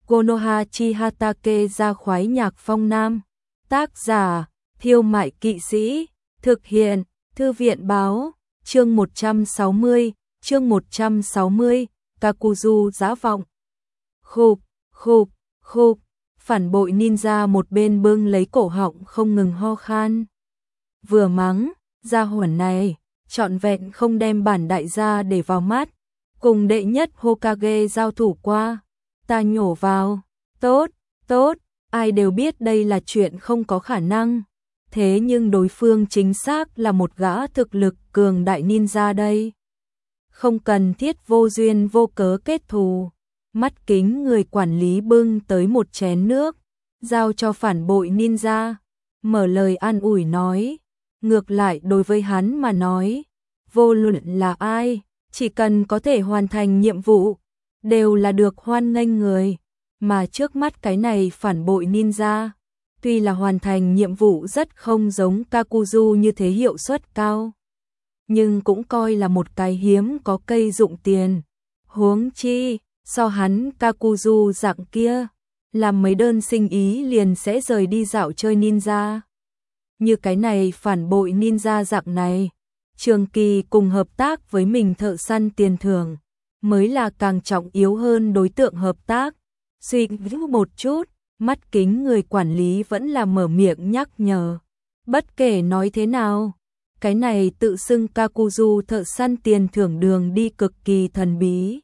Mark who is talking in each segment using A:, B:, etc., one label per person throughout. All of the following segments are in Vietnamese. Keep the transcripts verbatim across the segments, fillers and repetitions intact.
A: Konoha Chihatake ra khoái nhạc phong nam. Tác giả, Thiêu Mại Kỵ Sĩ. Thực hiện, Thư viện báo. Chương một trăm sáu mươi, chương một trăm sáu mươi, Kakuzu giá vọng. Khục, khục, khục, phản bội ninja một bên bưng lấy cổ họng không ngừng ho khan. Vừa mắng, gia hỏa này, trọn vẹn không đem bản đại gia để vào mắt. Cùng đệ nhất Hokage giao thủ qua, ta nhổ vào, tốt, tốt, ai đều biết đây là chuyện không có khả năng. Thế nhưng đối phương chính xác là một gã thực lực cường đại ninja đây. Không cần thiết vô duyên vô cớ kết thù. Mắt kính người quản lý bưng tới một chén nước, giao cho phản bội ninja, mở lời an ủi nói. Ngược lại đối với hắn mà nói, vô luận là ai, chỉ cần có thể hoàn thành nhiệm vụ, đều là được hoan nghênh người. Mà trước mắt cái này phản bội ninja, tuy là hoàn thành nhiệm vụ rất không giống Kakuzu như thế hiệu suất cao, nhưng cũng coi là một cái hiếm có cây dụng tiền. Huống chi, so hắn Kakuzu dạng kia, làm mấy đơn sinh ý liền sẽ rời đi dạo chơi ninja. Như cái này phản bội ninja dạng này, trường kỳ cùng hợp tác với mình thợ săn tiền thưởng, mới là càng trọng yếu hơn đối tượng hợp tác. Suy nghĩ một chút, mắt kính người quản lý vẫn là mở miệng nhắc nhở. Bất kể nói thế nào, cái này tự xưng Kakuzu thợ săn tiền thưởng đường đi cực kỳ thần bí.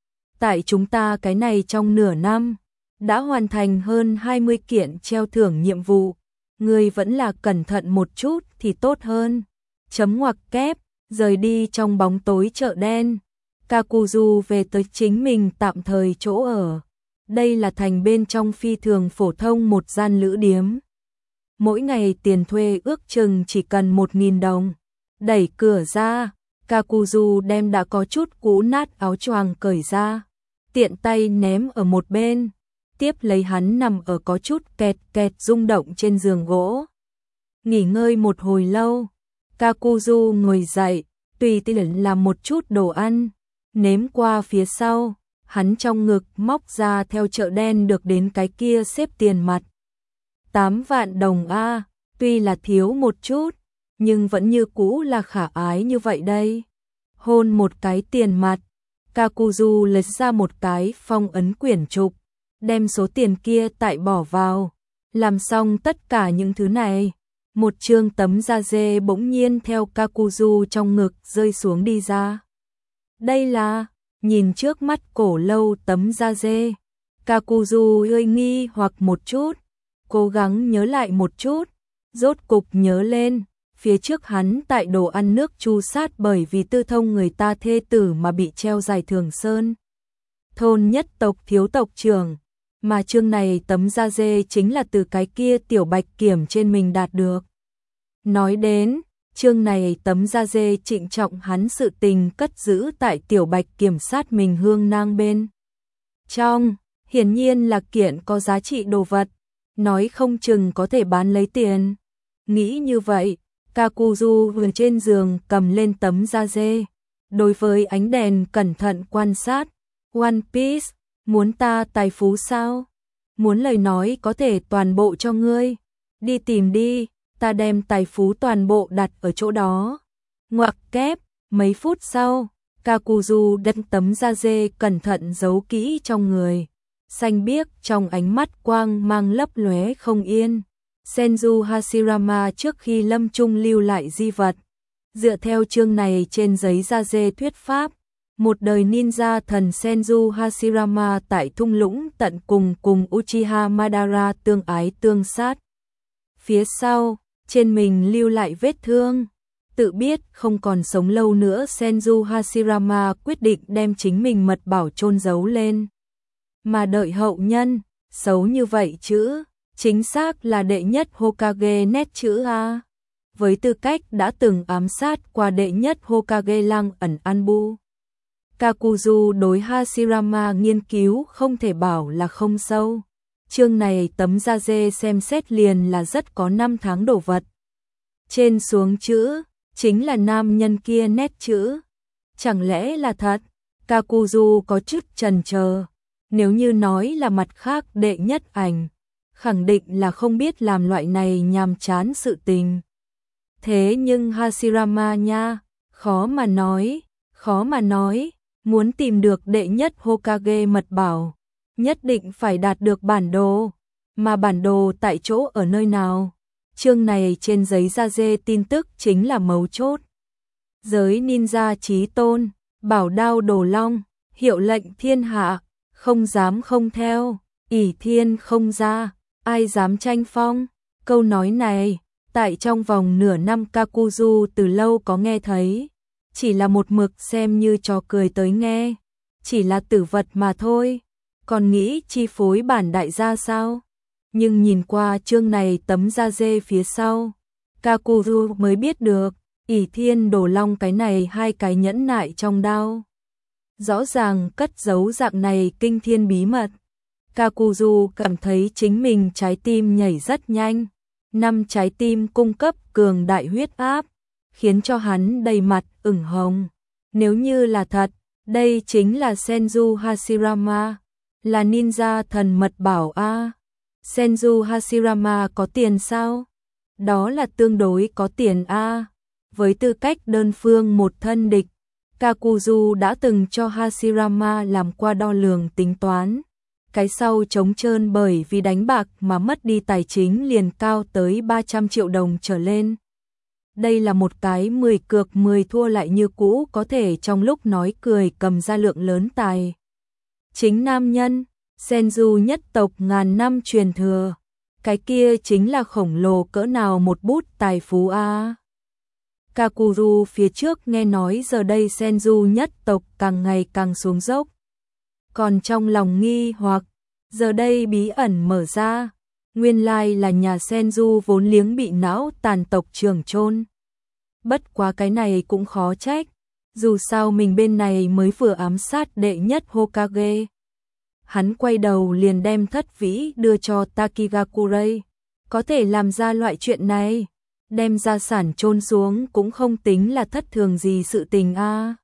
A: Tại chúng ta cái này trong nửa năm, đã hoàn thành hơn hai mươi kiện treo thưởng nhiệm vụ, người vẫn là cẩn thận một chút thì tốt hơn. Chấm ngoặc kép, rời đi trong bóng tối chợ đen, Kakuzu về tới chính mình tạm thời chỗ ở. Đây là thành bên trong phi thường phổ thông một gian lữ điếm. Mỗi ngày tiền thuê ước chừng chỉ cần một nghìn đồng. Đẩy cửa ra, Kakuzu đem đã có chút cũ nát áo choàng cởi ra, tiện tay ném ở một bên, tiếp lấy hắn nằm ở có chút kẹt kẹt rung động trên giường gỗ. Nghỉ ngơi một hồi lâu, Kakuzu ngồi dậy, tùy tiện làm một chút đồ ăn, nếm qua phía sau, hắn trong ngực móc ra theo chợ đen được đến cái kia xếp tiền mặt. tám vạn đồng a, tuy là thiếu một chút, nhưng vẫn như cũ là khả ái như vậy đây. Hôn một cái tiền mặt, Kakuzu lấy ra một cái phong ấn quyển trục, đem số tiền kia tại bỏ vào. Làm xong tất cả những thứ này, một chương tấm da dê bỗng nhiên theo Kakuzu trong ngực rơi xuống đi ra. Đây là, nhìn trước mắt cổ lâu tấm da dê, Kakuzu hơi nghi hoặc một chút, cố gắng nhớ lại một chút, rốt cục nhớ lên, phía trước hắn tại đồ ăn nước chu sát bởi vì tư thông người ta thê tử mà bị treo giải Thường Sơn thôn nhất tộc thiếu tộc trưởng, mà chương này tấm da dê chính là từ cái kia tiểu bạch kiểm trên mình đạt được. Nói đến, chương này tấm da dê trịnh trọng hắn sự tình cất giữ tại tiểu bạch kiểm sát mình hương nang bên trong, hiển nhiên là kiện có giá trị đồ vật, nói không chừng có thể bán lấy tiền. Nghĩ như vậy, Kakuzu vừa trên giường cầm lên tấm da dê, đối với ánh đèn cẩn thận quan sát. One Piece, muốn ta tài phú sao? Muốn lời nói có thể toàn bộ cho ngươi. Đi tìm đi, ta đem tài phú toàn bộ đặt ở chỗ đó. Ngoặc kép, mấy phút sau, Kakuzu đặt tấm da dê cẩn thận giấu kỹ trong người. Xanh biếc trong ánh mắt quang mang lấp lóe không yên. Senju Hashirama trước khi lâm chung lưu lại di vật. Dựa theo chương này trên giấy da dê thuyết pháp, một đời ninja thần Senju Hashirama tại thung lũng tận cùng cùng Uchiha Madara tương ái tương sát. Phía sau, trên mình lưu lại vết thương. Tự biết không còn sống lâu nữa, Senju Hashirama quyết định đem chính mình mật bảo chôn giấu lên. Mà đợi hậu nhân, xấu như vậy chứ, chính xác là đệ nhất Hokage nét chữ A. Với tư cách đã từng ám sát qua đệ nhất Hokage Lăng ẩn Anbu, Kakuzu đối Hashirama nghiên cứu không thể bảo là không sâu. Chương này tấm da dê xem xét liền là rất có năm tháng đồ vật. Trên xuống chữ, chính là nam nhân kia nét chữ. Chẳng lẽ là thật? Kakuzu có chút chần chờ. Nếu như nói là mặt khác đệ nhất ảnh, khẳng định là không biết làm loại này nhàm chán sự tình. Thế nhưng Hashirama nha, khó mà nói, khó mà nói, muốn tìm được đệ nhất Hokage mật bảo, nhất định phải đạt được bản đồ, mà bản đồ tại chỗ ở nơi nào? Chương này trên giấy da dê tin tức chính là mấu chốt. Giới ninja chí tôn, bảo đao đồ long, hiệu lệnh thiên hạ, không dám không theo, ỷ thiên không ra, ai dám tranh phong. Câu nói này, tại trong vòng nửa năm Kakuzu từ lâu có nghe thấy, chỉ là một mực xem như trò cười tới nghe, chỉ là tử vật mà thôi, còn nghĩ chi phối bản đại gia sao? Nhưng nhìn qua chương này tấm da dê phía sau, Kakuzu mới biết được, ỷ thiên đồ long cái này hai cái nhẫn nại trong đao. Rõ ràng cất giấu dạng này kinh thiên bí mật. Kakuzu cảm thấy chính mình trái tim nhảy rất nhanh, năm trái tim cung cấp cường đại huyết áp, khiến cho hắn đầy mặt ửng hồng. Nếu như là thật, đây chính là Senju Hashirama, là ninja thần mật bảo a. Senju Hashirama có tiền sao? Đó là tương đối có tiền a. Với tư cách đơn phương một thân địch, Kakuzu đã từng cho Hashirama làm qua đo lường tính toán. Cái sau trống trơn bởi vì đánh bạc mà mất đi tài chính liền cao tới ba trăm triệu đồng trở lên. Đây là một cái mười cược mười thua lại như cũ có thể trong lúc nói cười cầm ra lượng lớn tài. Chính nam nhân, Senju nhất tộc ngàn năm truyền thừa, cái kia chính là khổng lồ cỡ nào một bút tài phú a. Kakuzu phía trước nghe nói giờ đây Senju nhất tộc càng ngày càng xuống dốc. Còn trong lòng nghi hoặc, giờ đây bí ẩn mở ra, nguyên lai là nhà Senju vốn liếng bị não tàn tộc trưởng chôn. Bất quá cái này cũng khó trách, dù sao mình bên này mới vừa ám sát đệ nhất Hokage. Hắn quay đầu liền đem thất vĩ đưa cho Takigakurai, có thể làm ra loại chuyện này, đem gia sản chôn xuống cũng không tính là thất thường gì sự tình a.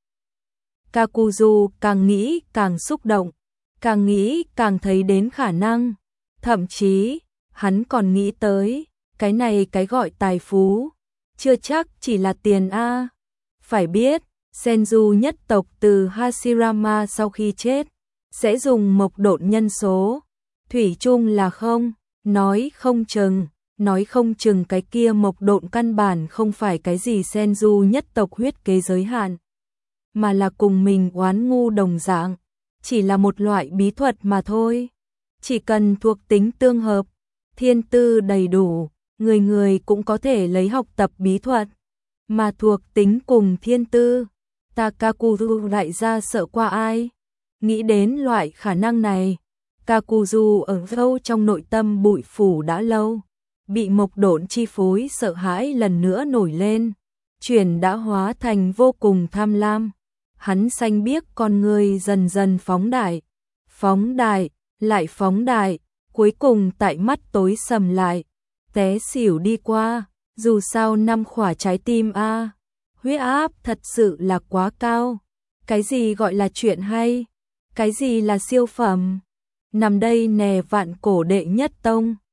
A: Kakuzu càng nghĩ càng xúc động, càng nghĩ càng thấy đến khả năng, thậm chí hắn còn nghĩ tới, cái này cái gọi tài phú, chưa chắc chỉ là tiền a. Phải biết, Senju nhất tộc từ Hashirama sau khi chết, sẽ dùng mộc độn nhân số, thủy chung là không, nói không chừng, nói không chừng cái kia mộc độn căn bản không phải cái gì Senju nhất tộc huyết kế giới hạn, mà là cùng mình oán ngu đồng dạng, chỉ là một loại bí thuật mà thôi. Chỉ cần thuộc tính tương hợp, thiên tư đầy đủ, người người cũng có thể lấy học tập bí thuật, mà thuộc tính cùng thiên tư, Takakuzu đại gia sợ qua ai? Nghĩ đến loại khả năng này, Kakuzu ở sâu trong nội tâm bụi phủ đã lâu, bị mộc độn chi phối sợ hãi lần nữa nổi lên, chuyển đã hóa thành vô cùng tham lam. Hắn xanh biếc con người dần dần phóng đại, phóng đại, lại phóng đại, cuối cùng tại mắt tối sầm lại, té xỉu đi qua, dù sao năm khỏa trái tim a, huyết áp thật sự là quá cao. Cái gì gọi là chuyện hay? Cái gì là siêu phẩm? Nằm đây nè vạn cổ đệ nhất tông.